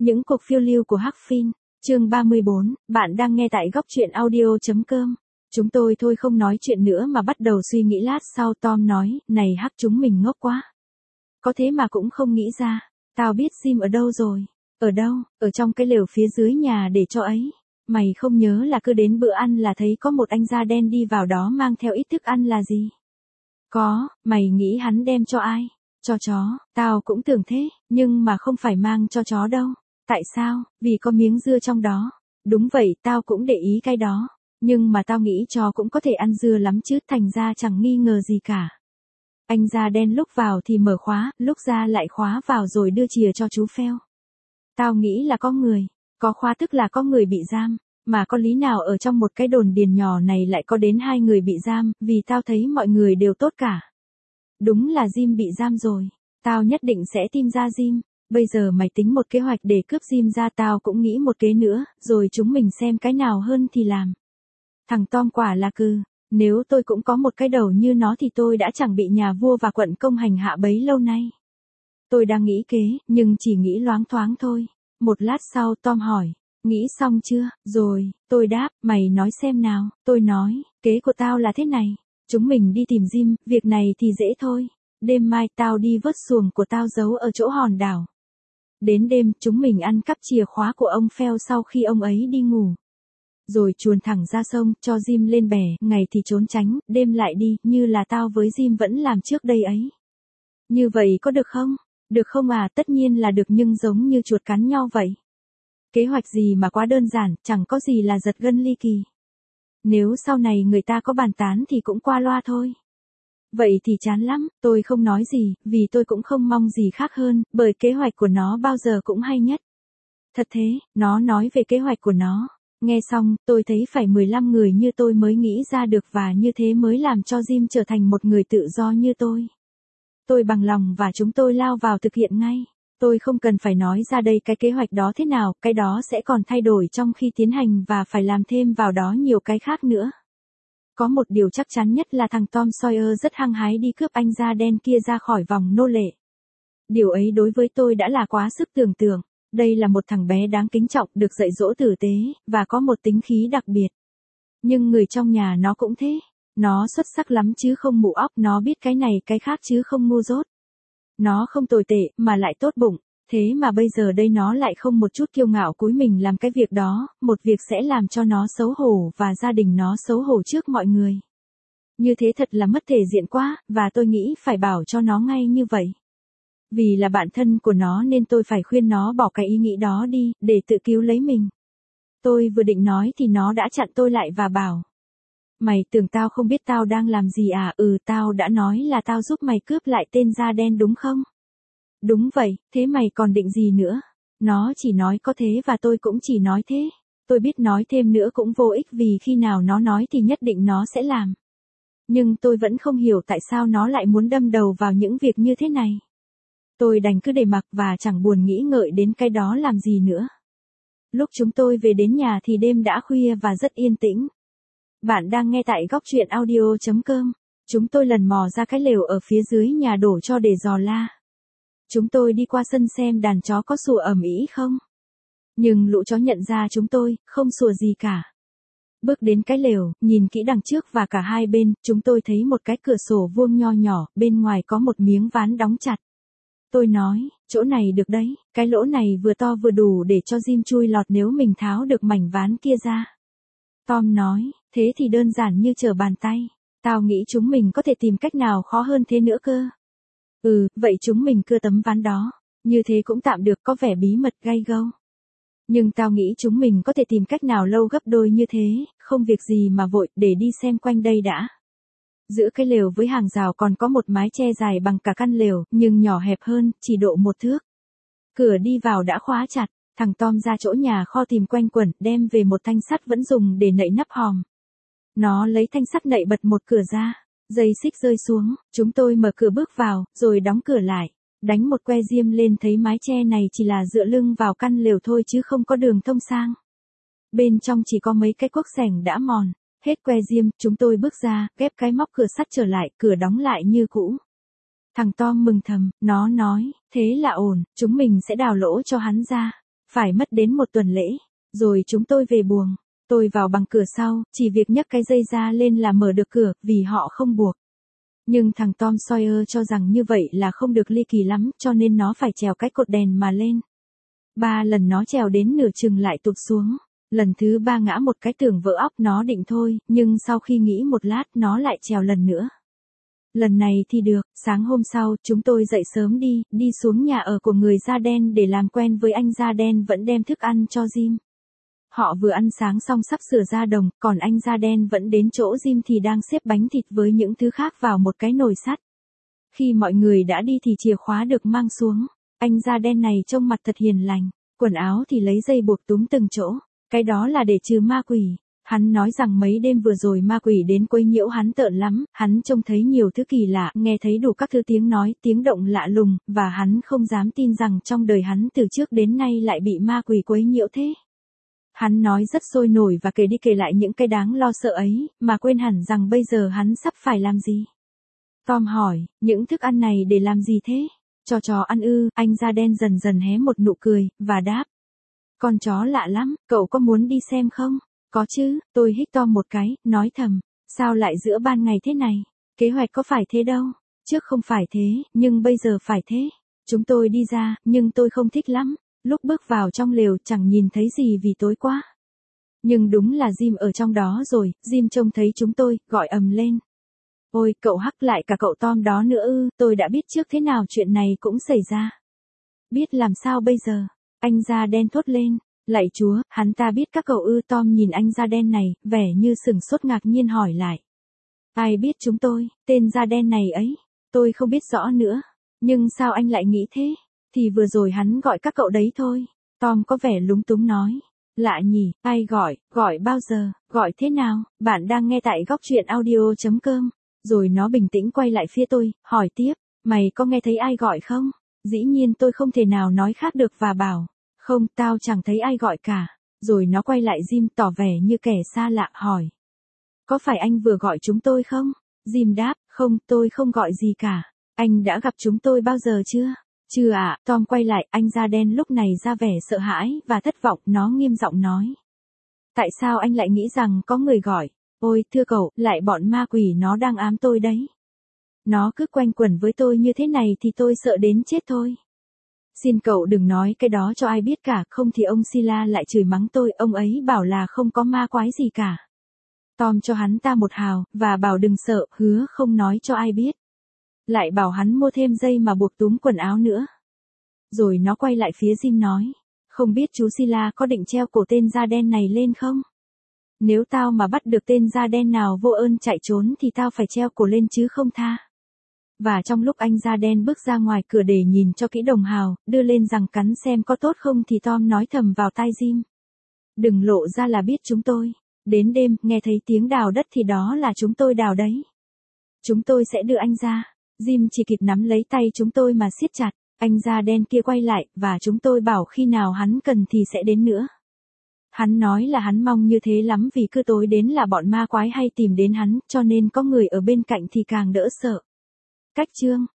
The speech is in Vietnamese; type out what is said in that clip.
Những cuộc phiêu lưu của Hắc Phin, chương 34, bạn đang nghe tại góc truyện audio.com. Chúng tôi thôi không nói chuyện nữa mà bắt đầu suy nghĩ lát sau Tom nói, này Hắc chúng mình ngốc quá. Có thế mà cũng không nghĩ ra, tao biết Jim ở đâu rồi. Ở đâu? Ở trong cái lều phía dưới nhà để cho ấy. Mày không nhớ là cứ đến bữa ăn là thấy có một anh da đen đi vào đó mang theo ít thức ăn là gì? Có, mày nghĩ hắn đem cho ai? Cho chó, tao cũng tưởng thế, nhưng mà không phải mang cho chó đâu. Tại sao? Vì có miếng dưa trong đó. Đúng vậy, tao cũng để ý cái đó. Nhưng mà tao nghĩ chó cũng có thể ăn dưa lắm chứ, thành ra chẳng nghi ngờ gì cả. Anh da đen lúc vào thì mở khóa, lúc ra lại khóa vào rồi đưa chìa cho chú Phèo. Tao nghĩ là có người. Có khóa tức là có người bị giam. Mà có lý nào ở trong một cái đồn điền nhỏ này lại có đến 2 người bị giam, vì tao thấy mọi người đều tốt cả. Đúng là Jim bị giam rồi. Tao nhất định sẽ tìm ra Jim. Bây giờ mày tính một kế hoạch để cướp Jim ra, tao cũng nghĩ một kế nữa, rồi chúng mình xem cái nào hơn thì làm. Thằng Tom quả là cừ. Nếu tôi cũng có một cái đầu như nó thì tôi đã chẳng bị nhà vua và quận công hành hạ bấy lâu nay. Tôi đang nghĩ kế, nhưng chỉ nghĩ loáng thoáng thôi. Một lát sau Tom hỏi, nghĩ xong chưa? Rồi, tôi đáp, mày nói xem nào. Tôi nói, kế của tao là thế này. Chúng mình đi tìm Jim, việc này thì dễ thôi. Đêm mai tao đi vớt xuồng của tao giấu ở chỗ hòn đảo. Đến đêm, chúng mình ăn cắp chìa khóa của ông Phèo sau khi ông ấy đi ngủ. Rồi chuồn thẳng ra sông, cho Jim lên bè, ngày thì trốn tránh, đêm lại đi, như là tao với Jim vẫn làm trước đây ấy. Như vậy có được không? Được không à? Tất nhiên là được, nhưng giống như chuột cắn nhau vậy. Kế hoạch gì mà quá đơn giản, chẳng có gì là giật gân ly kỳ. Nếu sau này người ta có bàn tán thì cũng qua loa thôi. Vậy thì chán lắm, tôi không nói gì, vì tôi cũng không mong gì khác hơn, bởi kế hoạch của nó bao giờ cũng hay nhất. Thật thế, nó nói về kế hoạch của nó. Nghe xong, tôi thấy phải 15 người như tôi mới nghĩ ra được, và như thế mới làm cho Jim trở thành một người tự do như tôi. Tôi bằng lòng và chúng tôi lao vào thực hiện ngay. Tôi không cần phải nói ra đây cái kế hoạch đó thế nào, cái đó sẽ còn thay đổi trong khi tiến hành và phải làm thêm vào đó nhiều cái khác nữa. Có một điều chắc chắn nhất là thằng Tom Sawyer rất hăng hái đi cướp anh da đen kia ra khỏi vòng nô lệ. Điều ấy đối với tôi đã là quá sức tưởng tượng. Đây là một thằng bé đáng kính trọng, được dạy dỗ tử tế, và có một tính khí đặc biệt. Nhưng người trong nhà nó cũng thế. Nó xuất sắc lắm chứ không mụ óc, nó biết cái này cái khác chứ không ngu dốt. Nó không tồi tệ, mà lại tốt bụng. Thế mà bây giờ đây nó lại không một chút kiêu ngạo cúi mình làm cái việc đó, một việc sẽ làm cho nó xấu hổ và gia đình nó xấu hổ trước mọi người. Như thế thật là mất thể diện quá, và tôi nghĩ phải bảo cho nó ngay như vậy. Vì là bạn thân của nó nên tôi phải khuyên nó bỏ cái ý nghĩ đó đi, để tự cứu lấy mình. Tôi vừa định nói thì nó đã chặn tôi lại và bảo. Mày tưởng tao không biết tao đang làm gì à? Tao đã nói là tao giúp mày cướp lại tên da đen đúng không? Đúng vậy, thế mày còn định gì nữa? Nó chỉ nói có thế và tôi cũng chỉ nói thế. Tôi biết nói thêm nữa cũng vô ích, vì khi nào nó nói thì nhất định nó sẽ làm. Nhưng tôi vẫn không hiểu tại sao nó lại muốn đâm đầu vào những việc như thế này. Tôi đành cứ để mặc và chẳng buồn nghĩ ngợi đến cái đó làm gì nữa. Lúc chúng tôi về đến nhà thì đêm đã khuya và rất yên tĩnh. Bạn đang nghe tại góc truyện audio.com. Chúng tôi lần mò ra cái lều ở phía dưới nhà đổ cho để dò la. Chúng tôi đi qua sân xem đàn chó có sủa ầm ĩ không. Nhưng lũ chó nhận ra chúng tôi, không sủa gì cả. Bước đến cái lều, nhìn kỹ đằng trước và cả hai bên, chúng tôi thấy một cái cửa sổ vuông nho nhỏ, bên ngoài có một miếng ván đóng chặt. Tôi nói, chỗ này được đấy, cái lỗ này vừa to vừa đủ để cho Jim chui lọt nếu mình tháo được mảnh ván kia ra. Tom nói, thế thì đơn giản như trở bàn tay. Tao nghĩ chúng mình có thể tìm cách nào khó hơn thế nữa cơ. Vậy chúng mình cưa tấm ván đó. Như thế cũng tạm được, có vẻ bí mật gay gâu. Nhưng tao nghĩ chúng mình có thể tìm cách nào lâu gấp đôi như thế, không việc gì mà vội, để đi xem quanh đây đã. Giữa cái lều với hàng rào còn có một mái che dài bằng cả căn lều, nhưng nhỏ hẹp hơn, chỉ độ 1 thước. Cửa đi vào đã khóa chặt. Thằng Tom ra chỗ nhà kho tìm quanh quẩn, đem về một thanh sắt vẫn dùng để nậy nắp hòm. Nó lấy thanh sắt nậy bật một cửa ra. Dây xích rơi xuống, chúng tôi mở cửa bước vào, rồi đóng cửa lại. Đánh một que diêm lên thấy mái che này chỉ là dựa lưng vào căn lều thôi chứ không có đường thông sang. Bên trong chỉ có mấy cái cuốc sẻng đã mòn. Hết que diêm, chúng tôi bước ra, ghép cái móc cửa sắt trở lại, cửa đóng lại như cũ. Thằng Tom mừng thầm, nó nói, thế là ổn, chúng mình sẽ đào lỗ cho hắn ra. phải mất đến 1 tuần lễ. Rồi chúng tôi về buồng. Tôi vào bằng cửa sau, chỉ việc nhấc cái dây ra lên là mở được cửa, vì họ không buộc. Nhưng thằng Tom Sawyer cho rằng như vậy là không được ly kỳ lắm, cho nên nó phải trèo cái cột đèn mà lên. 3 lần nó trèo đến nửa chừng lại tụt xuống. Lần thứ 3 ngã một cái tưởng vỡ óc, nó định thôi, nhưng sau khi nghĩ một lát nó lại trèo lần nữa. Lần này thì được, sáng hôm sau, chúng tôi dậy sớm đi xuống nhà ở của người da đen để làm quen với anh da đen vẫn đem thức ăn cho Jim. Họ vừa ăn sáng xong sắp sửa ra đồng, còn anh da đen vẫn đến chỗ Jim thì đang xếp bánh thịt với những thứ khác vào một cái nồi sắt. Khi mọi người đã đi thì chìa khóa được mang xuống. Anh da đen này trông mặt thật hiền lành, quần áo thì lấy dây buộc túm từng chỗ. Cái đó là để trừ ma quỷ. Hắn nói rằng mấy đêm vừa rồi ma quỷ đến quấy nhiễu hắn tợn lắm, hắn trông thấy nhiều thứ kỳ lạ, nghe thấy đủ các thứ tiếng nói, tiếng động lạ lùng, và hắn không dám tin rằng trong đời hắn từ trước đến nay lại bị ma quỷ quấy nhiễu thế. Hắn nói rất sôi nổi và kể đi kể lại những cái đáng lo sợ ấy, mà quên hẳn rằng bây giờ hắn sắp phải làm gì. Tom hỏi, những thức ăn này để làm gì thế? Cho chó ăn ư? Anh da đen dần dần hé một nụ cười, và đáp. Con chó lạ lắm, cậu có muốn đi xem không? Có chứ, tôi hít Tom một cái, nói thầm. Sao lại giữa ban ngày thế này? Kế hoạch có phải thế đâu. Trước không phải thế, nhưng bây giờ phải thế. Chúng tôi đi ra, nhưng tôi không thích lắm. Lúc bước vào trong lều chẳng nhìn thấy gì vì tối quá. Nhưng đúng là Jim ở trong đó rồi, Jim trông thấy chúng tôi, gọi ầm lên. Ôi, cậu Hắc lại cả cậu Tom đó nữa ư, tôi đã biết trước thế nào chuyện này cũng xảy ra. Biết làm sao bây giờ? Anh da đen thốt lên. Lạy Chúa, hắn ta biết các cậu ư? Tom nhìn anh da đen này, vẻ như sửng sốt ngạc nhiên hỏi lại. Ai biết chúng tôi, tên da đen này ấy? Tôi không biết rõ nữa. Nhưng sao anh lại nghĩ thế? Thì vừa rồi hắn gọi các cậu đấy thôi. Tom có vẻ lúng túng nói. Lạ nhỉ, ai gọi bao giờ, gọi thế nào? Bạn đang nghe tại góc truyện audio.com. Rồi nó bình tĩnh quay lại phía tôi, hỏi tiếp. Mày có nghe thấy ai gọi không? Dĩ nhiên tôi không thể nào nói khác được và bảo. Không, tao chẳng thấy ai gọi cả. Rồi nó quay lại Jim tỏ vẻ như kẻ xa lạ hỏi. Có phải anh vừa gọi chúng tôi không? Jim đáp, không, tôi không gọi gì cả. Anh đã gặp chúng tôi bao giờ chưa? Chưa ạ. Tom quay lại, anh da đen lúc này ra vẻ sợ hãi và thất vọng, nó nghiêm giọng nói. Tại sao anh lại nghĩ rằng có người gọi? Ôi, thưa cậu, lại bọn ma quỷ nó đang ám tôi đấy. Nó cứ quanh quẩn với tôi như thế này thì tôi sợ đến chết thôi. Xin cậu đừng nói cái đó cho ai biết cả, không thì ông Sila lại chửi mắng tôi, ông ấy bảo là không có ma quái gì cả. Tom cho hắn ta một hào, và bảo đừng sợ, hứa không nói cho ai biết. Lại bảo hắn mua thêm dây mà buộc túm quần áo nữa. Rồi nó quay lại phía Jim nói, không biết chú Sila có định treo cổ tên da đen này lên không? Nếu tao mà bắt được tên da đen nào vô ơn chạy trốn thì tao phải treo cổ lên chứ không tha. Và trong lúc anh da đen bước ra ngoài cửa để nhìn cho kỹ đồng hào, đưa lên rằng cắn xem có tốt không thì Tom nói thầm vào tai Jim. Đừng lộ ra là biết chúng tôi. Đến đêm, nghe thấy tiếng đào đất thì đó là chúng tôi đào đấy. Chúng tôi sẽ đưa anh ra. Jim chỉ kịp nắm lấy tay chúng tôi mà siết chặt. Anh da đen kia quay lại, và chúng tôi bảo khi nào hắn cần thì sẽ đến nữa. Hắn nói là hắn mong như thế lắm vì cứ tối đến là bọn ma quái hay tìm đến hắn, cho nên có người ở bên cạnh thì càng đỡ sợ. Cách chương